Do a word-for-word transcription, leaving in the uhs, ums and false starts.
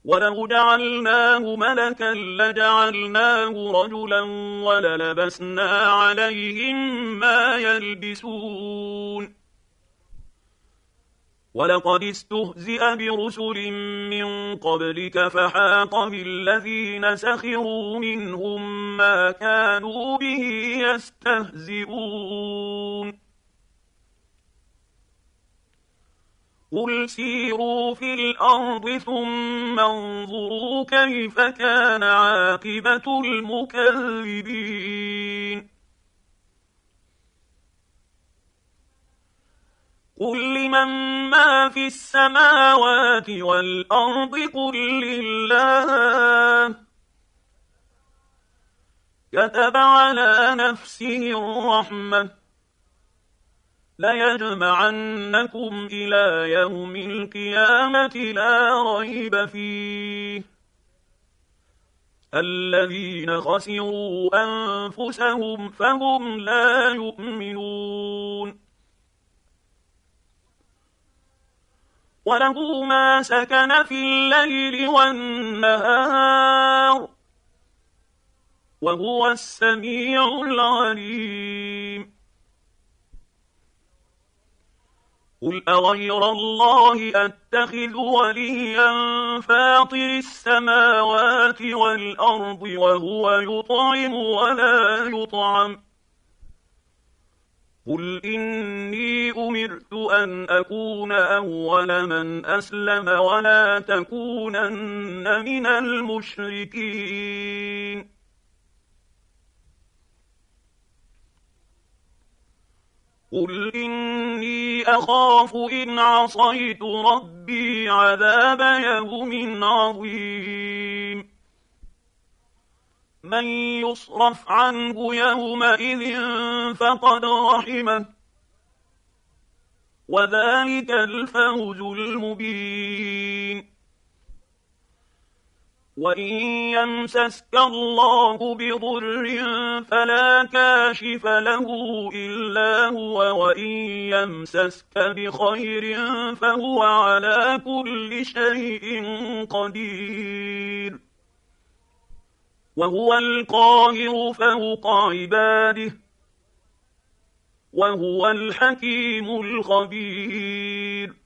ولو جعلناه ملكا لجعلناه رجلا وللبسنا عليهم ما يلبسون ولقد استهزئ برسل من قبلك فحاق بالذين سخروا منهم ما كانوا به يستهزئون قل سيروا في الأرض ثم انظروا كيف كان عاقبة المكذبين قل لمن ما في السماوات والأرض قل لله كتب على نفسه الرحمة ليجمعنكم إلى يوم القيامة لا ريب فيه الذين خسروا أنفسهم فهم لا يؤمنون وله ما سكن في الليل والنهار وهو السميع العليم قل أغير الله أتخذ وليا فاطر السماوات والأرض وهو يطعم ولا يطعم قل إني أمرت أن أكون أول من أسلم ولا تكونن من المشركين قل إني أخاف إن عصيت ربي عذاب يوم عظيم من يصرف عنه يومئذ فقد رحمه وذلك الفوز المبين وإن يمسسك الله بضر فلا كاشف له إلا هو وإن يمسسك بخير فهو على كل شيء قدير وهو القاهر فوق عباده وهو الحكيم الخبير